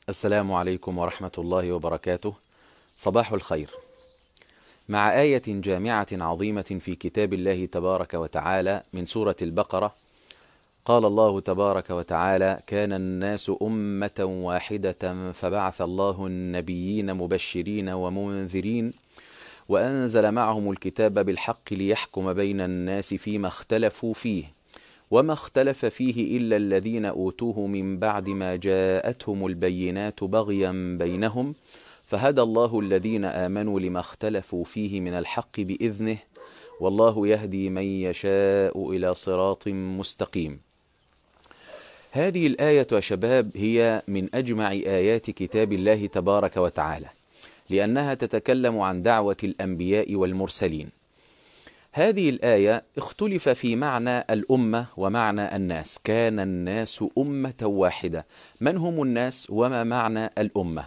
السلام عليكم ورحمة الله وبركاته. صباح الخير. مع آية جامعة عظيمة في كتاب الله تبارك وتعالى من سورة البقرة، قال الله تبارك وتعالى: كان الناس أمة واحدة فبعث الله النبيين مبشرين ومنذرين وأنزل معهم الكتاب بالحق ليحكم بين الناس فيما اختلفوا فيه وما اختلف فيه إلا الذين أوتوه من بعد ما جاءتهم البينات بغيا بينهم فهدى الله الذين آمنوا لما اختلفوا فيه من الحق بإذنه والله يهدي من يشاء إلى صراط مستقيم. هذه الآية يا شباب هي من أجمع آيات كتاب الله تبارك وتعالى، لأنها تتكلم عن دعوة الأنبياء والمرسلين. هذه الآية اختلف في معنى الأمة ومعنى الناس. كان الناس أمة واحدة. من هم الناس وما معنى الأمة؟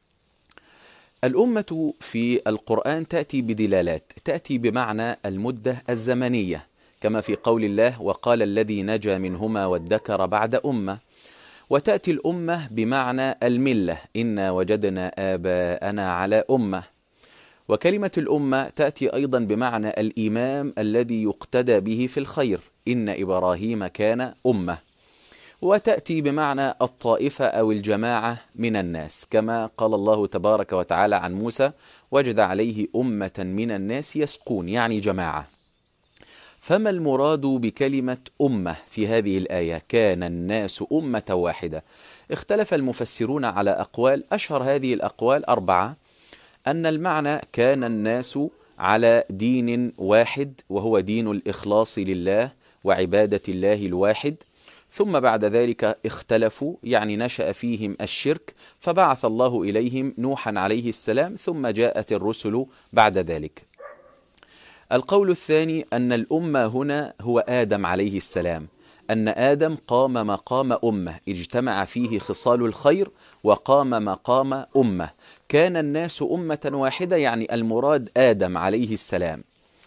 الأمة في القرآن تأتي بدلالات، تأتي بمعنى المدة الزمنية، كما في قول الله: وقال الذي نجا منهما وادكر بعد أمة. وتأتي الأمة بمعنى الملة: إنا وجدنا آباءنا على أمة. وكلمة الأمة تأتي أيضا بمعنى الإمام الذي يقتدى به في الخير: إن إبراهيم كان أمة. وتأتي بمعنى الطائفة أو الجماعة من الناس، كما قال الله تبارك وتعالى عن موسى: وجد عليه أمة من الناس يسقون، يعني جماعة. فما المراد بكلمة أمة في هذه الآية؟ كان الناس أمة واحدة. اختلف المفسرون على أقوال، أشهر هذه الأقوال 4: أن المعنى كان الناس على دين واحد، وهو دين الإخلاص لله وعبادة الله الواحد، ثم بعد ذلك اختلفوا، يعني نشأ فيهم الشرك، فبعث الله إليهم نوحا عليه السلام، ثم جاءت الرسل بعد ذلك. القول الثاني أن الأمة هنا هو آدم عليه السلام، أن آدم قام مقام أمة، اجتمع فيه خصال الخير وقام مقام أمة. كان الناس أمة واحدة، يعني المراد آدم عليه السلام.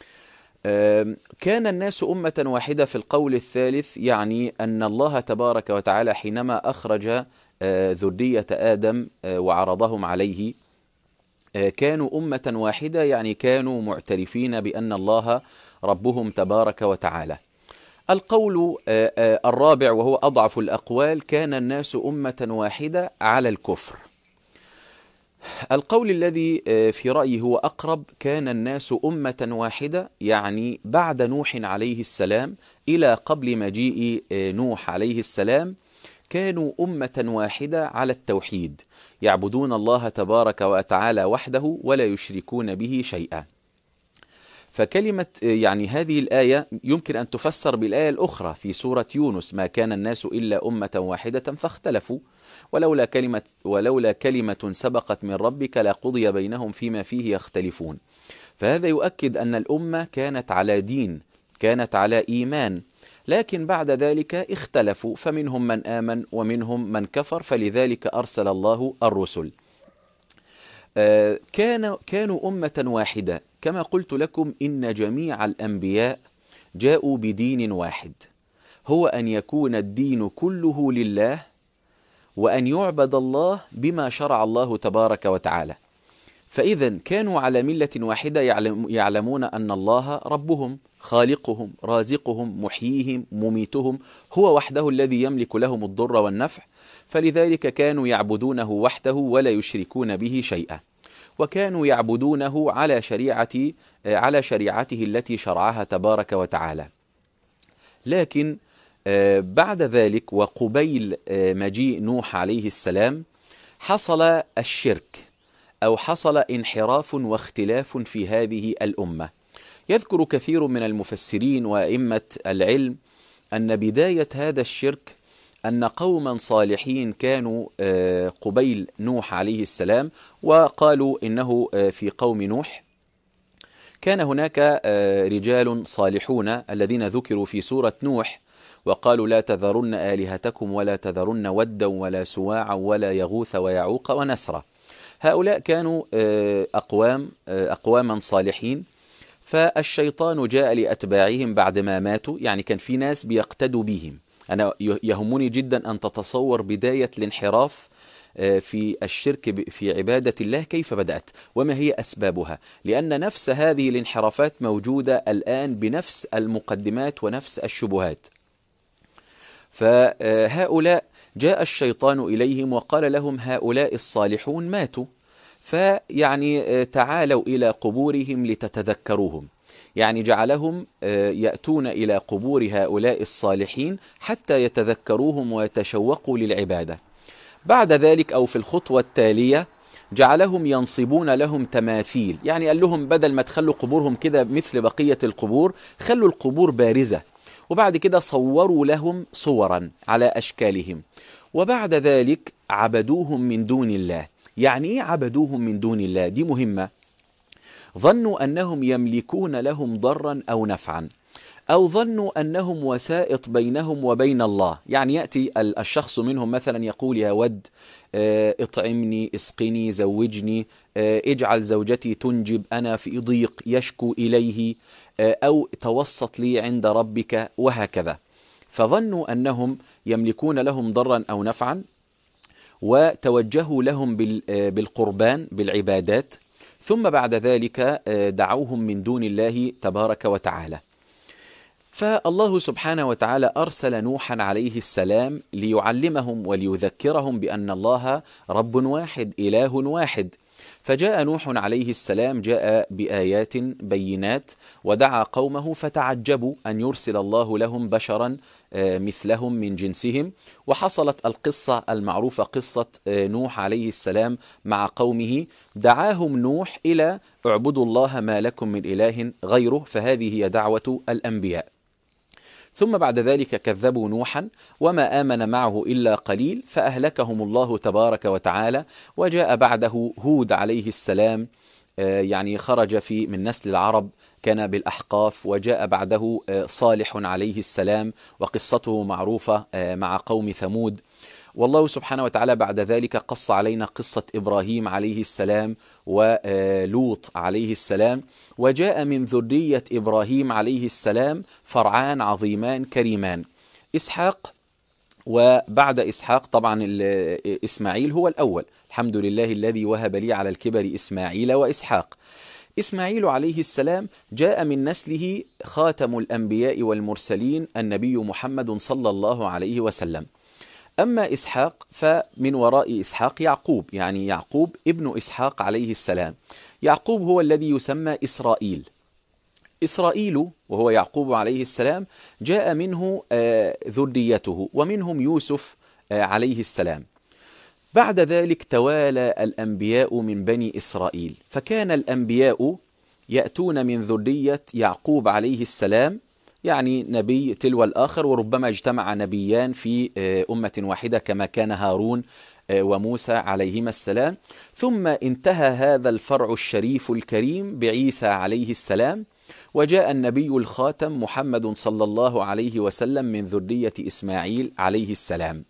كان الناس أمة واحدة في القول الثالث، يعني أن الله تبارك وتعالى حينما أخرج ذرية آدم وعرضهم عليه كانوا أمة واحدة، يعني كانوا معترفين بأن الله ربهم تبارك وتعالى. القول الرابع وهو أضعف الأقوال: كان الناس أمة واحدة على الكفر. القول الذي في رأيي هو أقرب: كان الناس أمة واحدة، يعني بعد نوح عليه السلام إلى قبل مجيء نوح عليه السلام كانوا أمة واحدة على التوحيد، يعبدون الله تبارك وتعالى وحده ولا يشركون به شيئا. فكلمة يعني هذه الآية يمكن أن تفسر بالآية الأخرى في سورة يونس: ما كان الناس إلا أمة واحدة فاختلفوا ولولا كلمة سبقت من ربك لقضي بينهم فيما فيه يختلفون. فهذا يؤكد أن الأمة كانت على دين، كانت على إيمان، لكن بعد ذلك اختلفوا، فمنهم من آمن ومنهم من كفر، فلذلك أرسل الله الرسل. كانوا أمة واحدة. كما قلت لكم إن جميع الأنبياء جاءوا بدين واحد، هو أن يكون الدين كله لله، وأن يعبد الله بما شرع الله تبارك وتعالى. فإذا كانوا على ملة واحدة، يعلمون أن الله ربهم، خالقهم، رازقهم، محييهم، مميتهم، هو وحده الذي يملك لهم الضر والنفع، فلذلك كانوا يعبدونه وحده ولا يشركون به شيئا، وكانوا يعبدونه على شريعته التي شرعها تبارك وتعالى. لكن بعد ذلك وقبيل مجيء نوح عليه السلام حصل الشرك، أو حصل انحراف واختلاف في هذه الأمة. يذكر كثير من المفسرين وأئمة العلم أن بداية هذا الشرك أن قوما صالحين كانوا قبيل نوح عليه السلام، وقالوا إنه في قوم نوح كان هناك رجال صالحون الذين ذكروا في سورة نوح، وقالوا: لا تذرن آلهتكم ولا تذرن ودا ولا سواعا ولا يغوث ويعوق ونسرا. هؤلاء كانوا أقواما صالحين، فالشيطان جاء لأتباعهم بعد ما ماتوا، يعني كان في ناس بيقتدوا بهم. أنا يهمني جدا أن تتصور بداية الانحراف في الشرك في عبادة الله كيف بدأت وما هي أسبابها، لأن نفس هذه الانحرافات موجودة الآن بنفس المقدمات ونفس الشبهات. فهؤلاء جاء الشيطان إليهم وقال لهم هؤلاء الصالحون ماتوا، فيعني تعالوا إلى قبورهم لتتذكروهم، يعني جعلهم يأتون إلى قبور هؤلاء الصالحين حتى يتذكروهم ويتشوقوا للعبادة. بعد ذلك أو في الخطوة التالية جعلهم ينصبون لهم تماثيل، يعني قال لهم بدل ما تخلوا قبورهم كده مثل بقية القبور خلوا القبور بارزة، وبعد كده صوروا لهم صورا على أشكالهم، وبعد ذلك عبدوهم من دون الله. يعني إيه عبدوهم من دون الله؟ دي مهمة. ظنوا أنهم يملكون لهم ضرا أو نفعا، أو ظنوا أنهم وسائط بينهم وبين الله. يعني يأتي الشخص منهم مثلا يقول يا ود اطعمني، اسقني، زوجني، اجعل زوجتي تنجب، أنا في ضيق، يشكو إليه، أو توسط لي عند ربك، وهكذا. فظنوا أنهم يملكون لهم ضرا أو نفعا، وتوجهوا لهم بالقربان بالعبادات، ثم بعد ذلك دعوهم من دون الله تبارك وتعالى. فالله سبحانه وتعالى أرسل نوحا عليه السلام ليعلمهم وليذكرهم بأن الله رب واحد إله واحد. فجاء نوح عليه السلام جاء بآيات بينات ودعا قومه، فتعجبوا أن يرسل الله لهم بشرا مثلهم من جنسهم. وحصلت القصة المعروفة قصة نوح عليه السلام مع قومه، دعاهم نوح إلى اعبدوا الله ما لكم من إله غيره، فهذه هي دعوة الأنبياء. ثم بعد ذلك كذبوا نوحا وما آمن معه إلا قليل، فأهلكهم الله تبارك وتعالى. وجاء بعده هود عليه السلام، يعني خرج من نسل العرب، كان بالأحقاف. وجاء بعده صالح عليه السلام وقصته معروفة مع قوم ثمود. والله سبحانه وتعالى بعد ذلك قص علينا قصة إبراهيم عليه السلام ولوط عليه السلام. وجاء من ذرية إبراهيم عليه السلام فرعان عظيمان كريمان، إسحاق، وبعد إسحاق طبعا إسماعيل هو الأول. الحمد لله الذي وهب لي على الكبر إسماعيل وإسحاق. إسماعيل عليه السلام جاء من نسله خاتم الأنبياء والمرسلين النبي محمد صلى الله عليه وسلم. أما إسحاق فمن وراء إسحاق يعقوب، يعني يعقوب ابن إسحاق عليه السلام. يعقوب هو الذي يسمى إسرائيل. إسرائيل وهو يعقوب عليه السلام جاء منه ذريته، ومنهم يوسف عليه السلام. بعد ذلك توالى الأنبياء من بني إسرائيل، فكان الأنبياء يأتون من ذرية يعقوب عليه السلام، يعني نبي تلو الآخر، وربما اجتمع نبيان في أمة واحدة كما كان هارون وموسى عليهما السلام. ثم انتهى هذا الفرع الشريف الكريم بعيسى عليه السلام، وجاء النبي الخاتم محمد صلى الله عليه وسلم من ذرية إسماعيل عليه السلام.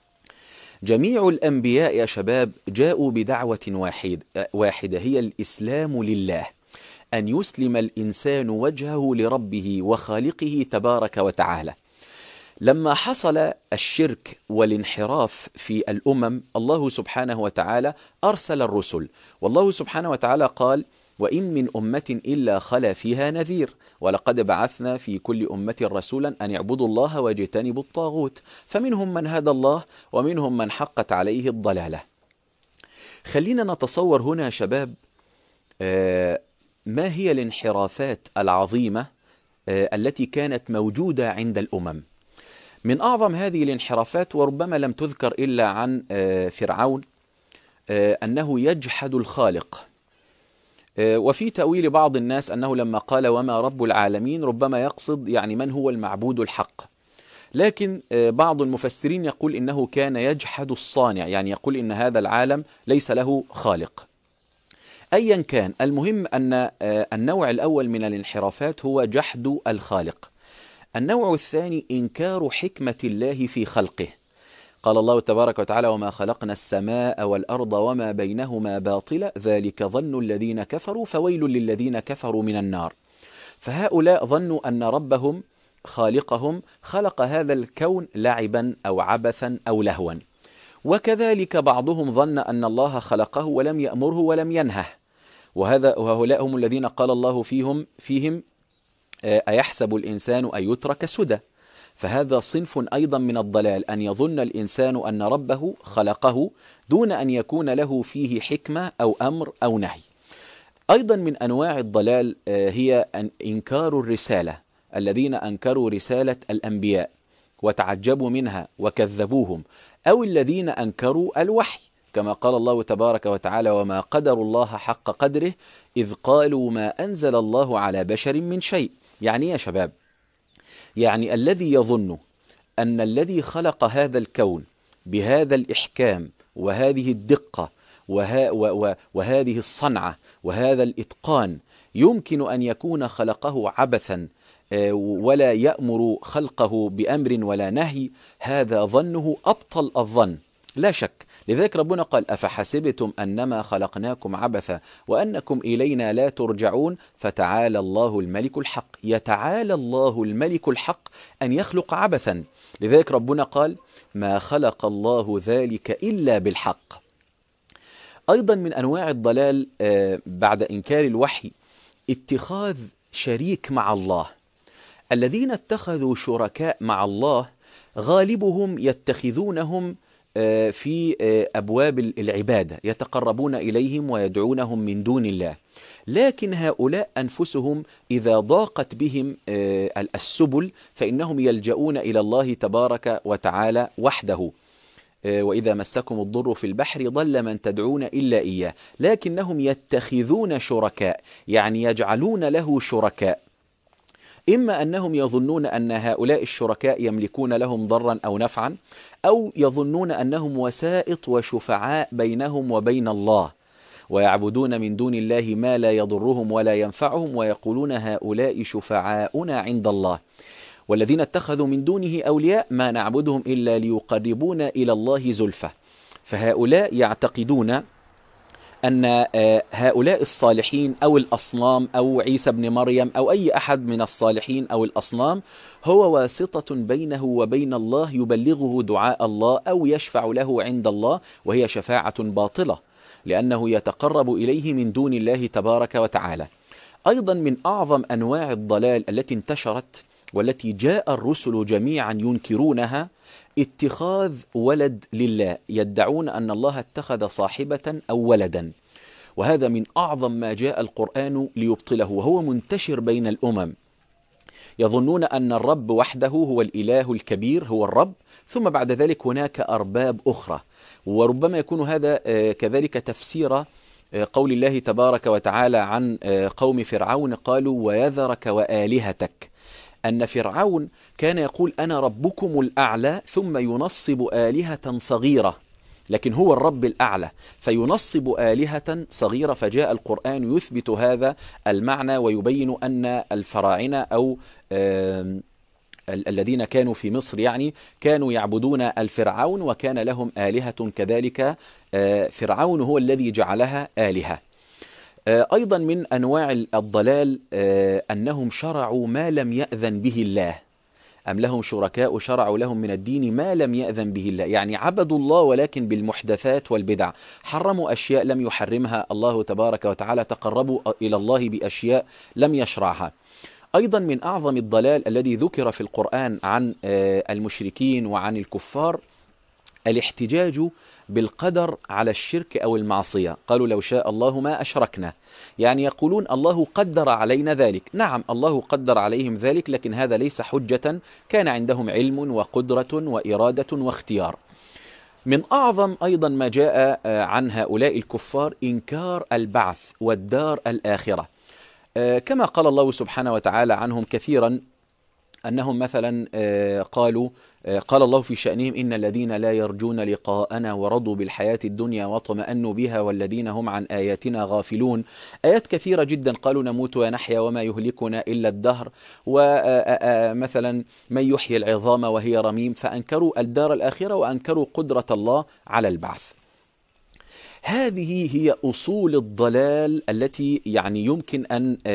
جميع الأنبياء يا شباب جاءوا بدعوة واحدة، هي الإسلام لله، أن يسلم الإنسان وجهه لربه وخالقه تبارك وتعالى. لما حصل الشرك والانحراف في الأمم، الله سبحانه وتعالى أرسل الرسل، والله سبحانه وتعالى قال وإن من أمة إلا خلا فيها نذير، ولقد بعثنا في كل أمة رسولا أن يعبدوا الله واجتنبوا الطاغوت، فمنهم من هدى الله ومنهم من حقت عليه الضلالة. خلينا نتصور هنا يا شباب ما هي الانحرافات العظيمة التي كانت موجودة عند الأمم. من أعظم هذه الانحرافات، وربما لم تذكر إلا عن فرعون، أنه يجحد الخالق. وفي تأويل بعض الناس أنه لما قال وما رب العالمين ربما يقصد يعني من هو المعبود الحق، لكن بعض المفسرين يقول إنه كان يجحد الصانع، يعني يقول إن هذا العالم ليس له خالق. أيا كان، المهم أن النوع الأول من الانحرافات هو جحد الخالق. النوع الثاني إنكار حكمة الله في خلقه. قال الله تبارك وتعالى وما خلقنا السماء والأرض وما بينهما باطلا ذلك ظن الذين كفروا فويل للذين كفروا من النار. فهؤلاء ظنوا أن ربهم خالقهم خلق هذا الكون لعبا أو عبثا أو لهوا. وكذلك بعضهم ظن أن الله خلقه ولم يأمره ولم ينهه، وهؤلاء هم الذين قال الله فيهم أيحسب الإنسان أن يترك سدى. فهذا صنف أيضا من الضلال، أن يظن الإنسان أن ربه خلقه دون أن يكون له فيه حكمة أو أمر أو نهي. أيضا من أنواع الضلال هي إنكار الرسالة، الذين أنكروا رسالة الأنبياء وتعجبوا منها وكذبوهم، أو الذين أنكروا الوحي، كما قال الله تبارك وتعالى: وما قدر الله حق قدره إذ قالوا ما أنزل الله على بشر من شيء. يعني يا شباب، يعني الذي يظن أن الذي خلق هذا الكون بهذا الإحكام وهذه الدقة وهذه الصنعة وهذا الإتقان يمكن أن يكون خلقه عبثا ولا يأمر خلقه بأمر ولا نهي، هذا ظنه أبطل الظن لا شك. لذلك ربنا قال: أفحسبتم أنما خلقناكم عبثا وأنكم إلينا لا ترجعون فتعالى الله الملك الحق. يتعالى الله الملك الحق أن يخلق عبثا. لذلك ربنا قال: ما خلق الله ذلك إلا بالحق. أيضا من أنواع الضلال بعد إنكار الوحي اتخاذ شريك مع الله. الذين اتخذوا شركاء مع الله غالبهم يتخذونهم في أبواب العبادة، يتقربون إليهم ويدعونهم من دون الله. لكن هؤلاء أنفسهم إذا ضاقت بهم السبل فإنهم يلجؤون إلى الله تبارك وتعالى وحده. وإذا مسكم الضر في البحر ضل من تدعون إلا إياه. لكنهم يتخذون شركاء، يعني يجعلون له شركاء، إما أنهم يظنون أن هؤلاء الشركاء يملكون لهم ضرا أو نفعا، أو يظنون أنهم وسائط وشفعاء بينهم وبين الله، ويعبدون من دون الله ما لا يضرهم ولا ينفعهم ويقولون هؤلاء شفعاؤنا عند الله. والذين اتخذوا من دونه أولياء ما نعبدهم إلا ليقربونا إلى الله زلفى. فهؤلاء يعتقدون أن هؤلاء الصالحين أو الأصنام أو عيسى بن مريم أو أي أحد من الصالحين أو الأصنام هو واسطة بينه وبين الله، يبلغه دعاء الله أو يشفع له عند الله، وهي شفاعة باطلة لأنه يتقرب إليه من دون الله تبارك وتعالى. أيضا من أعظم أنواع الضلال التي انتشرت والتي جاء الرسل جميعا ينكرونها اتخاذ ولد لله، يدعون أن الله اتخذ صاحبة أو ولدا، وهذا من أعظم ما جاء القرآن ليبطله، وهو منتشر بين الأمم. يظنون أن الرب وحده هو الإله الكبير، هو الرب، ثم بعد ذلك هناك أرباب أخرى. وربما يكون هذا كذلك تفسير قول الله تبارك وتعالى عن قوم فرعون: قالوا ويذرك وآلهتك. أن فرعون كان يقول أنا ربكم الأعلى ثم ينصب آلهة صغيرة، لكن هو الرب الأعلى فينصب آلهة صغيرة. فجاء القرآن يثبت هذا المعنى ويبين أن الفراعنة أو الذين كانوا في مصر يعني كانوا يعبدون الفرعون وكان لهم آلهة كذلك، فرعون هو الذي جعلها آلهة. أيضا من أنواع الضلال أنهم شرعوا ما لم يأذن به الله، أم لهم شركاء شرعوا لهم من الدين ما لم يأذن به الله، يعني عبدوا الله ولكن بالمحدثات والبدع، حرموا أشياء لم يحرمها الله تبارك وتعالى، تقربوا إلى الله بأشياء لم يشرعها. أيضا من أعظم الضلال الذي ذكر في القرآن عن المشركين وعن الكفار الاحتجاج بالقدر على الشرك أو المعصية. قالوا لو شاء الله ما أشركنا، يعني يقولون الله قدر علينا ذلك. نعم الله قدر عليهم ذلك، لكن هذا ليس حجة، كان عندهم علم وقدرة وإرادة واختيار. من أعظم أيضا ما جاء عن هؤلاء الكفار إنكار البعث والدار الآخرة، كما قال الله سبحانه وتعالى عنهم كثيرا أنهم مثلا قال الله في شأنهم إن الذين لا يرجون لقاءنا ورضوا بالحياة الدنيا واطمأنوا بها والذين هم عن آياتنا غافلون. آيات كثيرة جدا، قالوا نموت ونحيا وما يهلكنا إلا الدهر، ومثلا من يحيي العظام وهي رميم، فأنكروا الدار الآخرة وأنكروا قدرة الله على البعث. هذه هي أصول الضلال التي يعني يمكن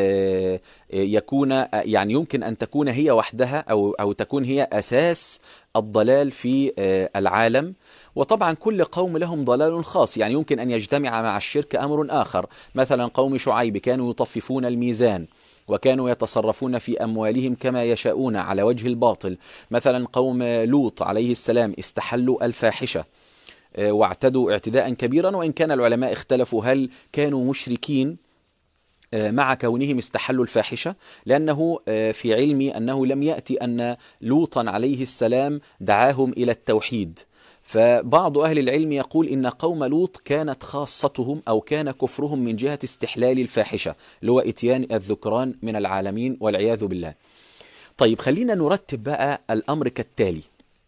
أن تكون هي وحدها أو تكون هي أساس الضلال في العالم. وطبعا كل قوم لهم ضلال خاص، يعني يمكن أن يجتمع مع الشرك أمر آخر. مثلا قوم شعيب كانوا يطففون الميزان وكانوا يتصرفون في أموالهم كما يشاءون على وجه الباطل. مثلا قوم لوط عليه السلام استحلوا الفاحشة واعتدوا اعتداء كبيرا، وإن كان العلماء اختلفوا هل كانوا مشركين مع كونهم استحلوا الفاحشة، لأنه في علمي أنه لم يأتي أن لوطا عليه السلام دعاهم إلى التوحيد. فبعض أهل العلم يقول إن قوم لوط كانت خاصتهم أو كان كفرهم من جهة استحلال الفاحشة، اللي هو إتيان الذكران من العالمين والعياذ بالله. طيب خلينا نرتب بقى الأمر كالتالي.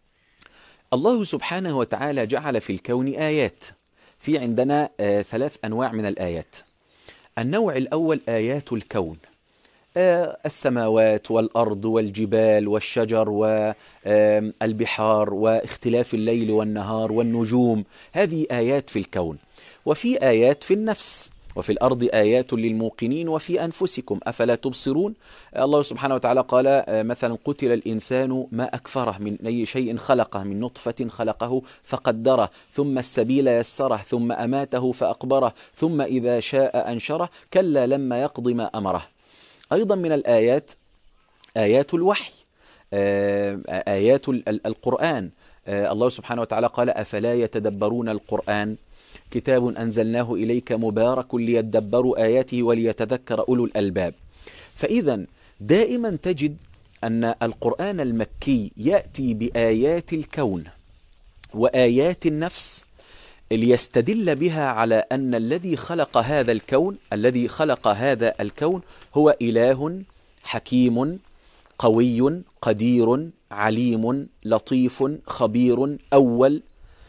الله سبحانه وتعالى جعل في الكون آيات. في عندنا 3 أنواع من الآيات. النوع الأول آيات الكون، السماوات والأرض والجبال والشجر والبحار واختلاف الليل والنهار والنجوم، هذه آيات في الكون. وفي آيات في النفس، وفي الأرض آيات للموقنين وفي أنفسكم أفلا تبصرون. الله سبحانه وتعالى قال مثلا قتل الإنسان ما أكفره، من أي شيء خلقه، من نطفة خلقه فقدره، ثم السبيل يسره، ثم أماته فأقبره، ثم إذا شاء أنشره، كلا لما يقض ما أمره. أيضا من الآيات آيات الوحي، آيات القرآن. الله سبحانه وتعالى قال أفلا يتدبرون القرآن كتاب أنزلناه إليك مبارك ليدبروا آياته وليتذكر أولو الألباب. فإذا دائما تجد أن القرآن المكي يأتي بآيات الكون وآيات النفس ليستدل بها على أن الذي خلق هذا الكون، الذي خلق هذا الكون هو إله حكيم قوي قدير عليم لطيف خبير أول.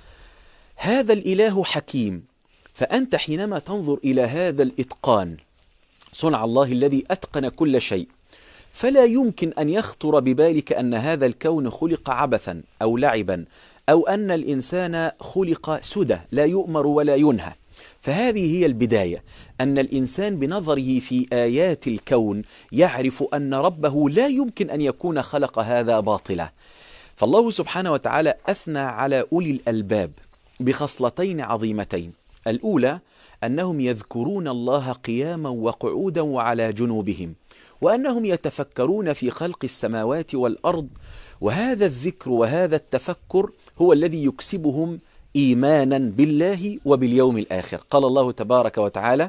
هذا الإله حكيم، فأنت حينما تنظر إلى هذا الإتقان، صنع الله الذي أتقن كل شيء، فلا يمكن أن يخطر ببالك أن هذا الكون خلق عبثا أو لعبا، أو أن الإنسان خلق سدى لا يؤمر ولا ينهى. فهذه هي البداية، أن الإنسان بنظره في آيات الكون يعرف أن ربه لا يمكن أن يكون خلق هذا باطلا. فالله سبحانه وتعالى أثنى على أولي الألباب بخصلتين عظيمتين. الأولى أنهم يذكرون الله قياما وقعودا وعلى جنوبهم، وأنهم يتفكرون في خلق السماوات والأرض، وهذا الذكر وهذا التفكر هو الذي يكسبهم إيمانا بالله وباليوم الآخر. قال الله تبارك وتعالى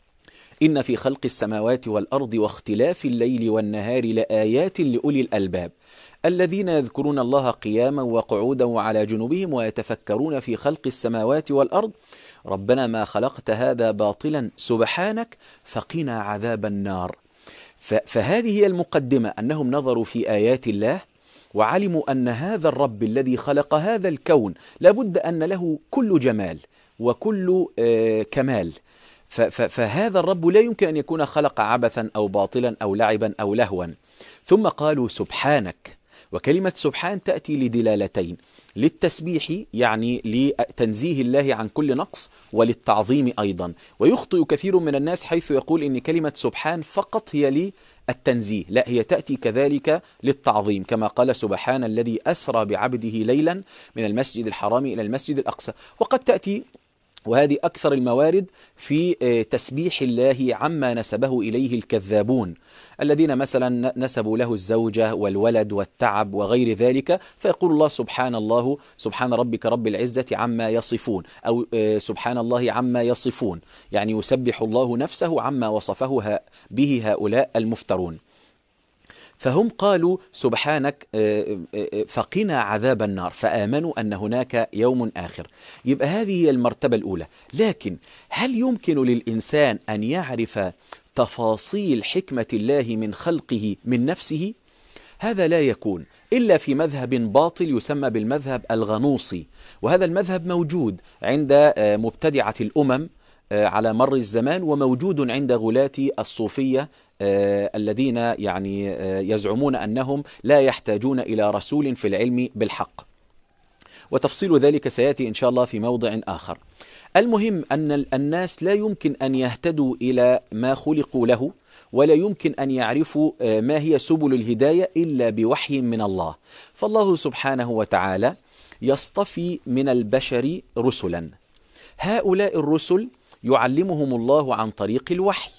إن في خلق السماوات والأرض واختلاف الليل والنهار لآيات لأولي الألباب الذين يذكرون الله قياما وقعودا وعلى جنوبهم ويتفكرون في خلق السماوات والأرض ربنا ما خلقت هذا باطلا سبحانك فقنا عذاب النار. فهذه هي المقدمة، أنهم نظروا في آيات الله وعلموا أن هذا الرب الذي خلق هذا الكون لابد أن له كل جمال وكل كمال، فهذا الرب لا يمكن أن يكون خلق عبثا أو باطلا أو لعبا أو لهوا. ثم قالوا سبحانك، وكلمة سبحان تأتي لدلالتين: للتسبيح يعني لتنزيه الله عن كل نقص، وللتعظيم أيضا. ويخطئ كثير من الناس حيث يقول إن كلمة سبحان فقط هي للتنزيه، لا، هي تأتي كذلك للتعظيم، كما قال سبحان الذي أسرى بعبده ليلا من المسجد الحرام إلى المسجد الأقصى. وقد تأتي، وهذه أكثر الموارد، في تسبيح الله عما نسبه إليه الكذابون الذين مثلا نسبوا له الزوجة والولد والتعب وغير ذلك، فيقول الله سبحان ربك رب العزة عما يصفون، أو سبحان الله عما يصفون، يعني يسبح الله نفسه عما وصفه به هؤلاء المفترون. فهم قالوا سبحانك فقنا عذاب النار، فآمنوا أن هناك يوم آخر. يبقى هذه هي المرتبة الأولى. لكن هل يمكن للإنسان أن يعرف تفاصيل حكمة الله من خلقه من نفسه؟ هذا لا يكون إلا في مذهب باطل يسمى بالمذهب الغنوصي، وهذا المذهب موجود عند مبتدعة الأمم على مر الزمان، وموجود عند غلاة الصوفية الذين يعني يزعمون أنهم لا يحتاجون إلى رسول في العلم بالحق، وتفصيل ذلك سيأتي إن شاء الله في موضع آخر. المهم أن الناس لا يمكن أن يهتدوا إلى ما خلقوا له، ولا يمكن أن يعرفوا ما هي سبل الهداية إلا بوحي من الله. فالله سبحانه وتعالى يصطفي من البشر رسلا. هؤلاء الرسل يعلمهم الله عن طريق الوحي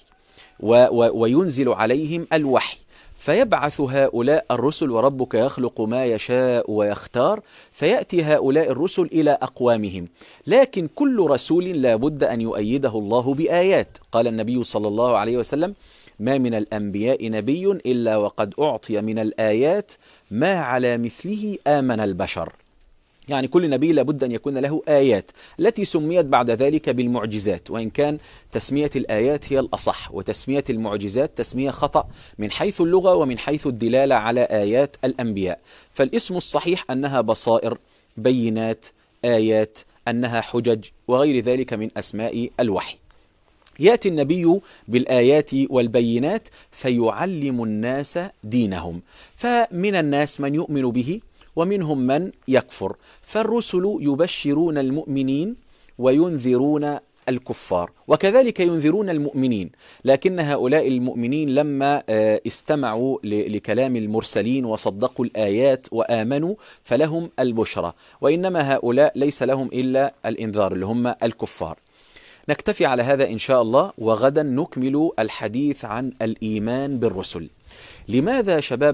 وينزل عليهم الوحي، فيبعث هؤلاء الرسل، وربك يخلق ما يشاء ويختار، فيأتي هؤلاء الرسل إلى أقوامهم. لكن كل رسول لا بد أن يؤيده الله بآيات. قال النبي صلى الله عليه وسلم: ما من الأنبياء نبي إلا وقد أعطي من الآيات ما على مثله آمن البشر. يعني كل نبي لابد أن يكون له آيات، التي سميت بعد ذلك بالمعجزات، وإن كان تسمية الآيات هي الأصح، وتسمية المعجزات تسمية خطأ من حيث اللغة ومن حيث الدلالة على آيات الأنبياء. فالاسم الصحيح أنها بصائر، بينات، آيات، أنها حجج، وغير ذلك من أسماء الوحي. يأتي النبي بالآيات والبينات فيعلم الناس دينهم، فمن الناس من يؤمن به ومنهم من يكفر. فالرسل يبشرون المؤمنين وينذرون الكفار، وكذلك ينذرون المؤمنين، لكن هؤلاء المؤمنين لما استمعوا لكلام المرسلين وصدقوا الآيات وآمنوا فلهم البشرى، وإنما هؤلاء ليس لهم إلا الإنذار اللي هم الكفار. نكتفي على هذا إن شاء الله، وغدا نكمل الحديث عن الإيمان بالرسل. لماذا شباب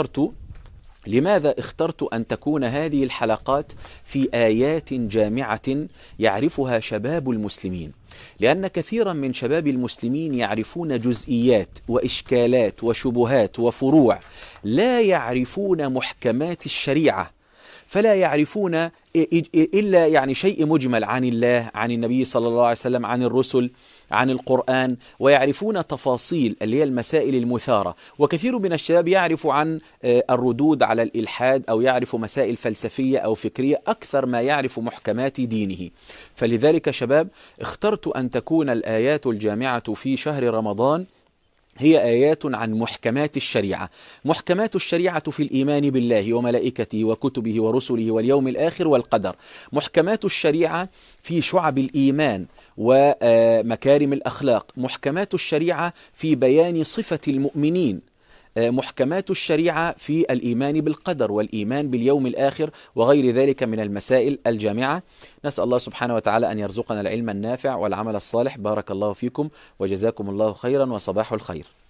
لماذا اخترت أن تكون هذه الحلقات في آيات جامعة يعرفها شباب المسلمين؟ لأن كثيرا من شباب المسلمين يعرفون جزئيات وإشكالات وشبهات وفروع، لا يعرفون محكمات الشريعة، فلا يعرفون إلا يعني شيء مجمل عن الله، عن النبي صلى الله عليه وسلم، عن الرسل، عن القرآن، ويعرفون تفاصيل اللي هي المسائل المثارة. وكثير من الشباب يعرف عن الردود على الإلحاد، أو يعرف مسائل فلسفية أو فكرية أكثر ما يعرف محكمات دينه. فلذلك شباب اخترت أن تكون الآيات الجامعة في شهر رمضان هي آيات عن محكمات الشريعة. محكمات الشريعة في الإيمان بالله وملائكته وكتبه ورسله واليوم الآخر والقدر. محكمات الشريعة في شعب الإيمان ومكارم الأخلاق. محكمات الشريعة في بيان صفة المؤمنين. محكمات الشريعة في الإيمان بالقدر والإيمان باليوم الآخر وغير ذلك من المسائل الجامعة. نسأل الله سبحانه وتعالى أن يرزقنا العلم النافع والعمل الصالح. بارك الله فيكم وجزاكم الله خيرا وصباح الخير.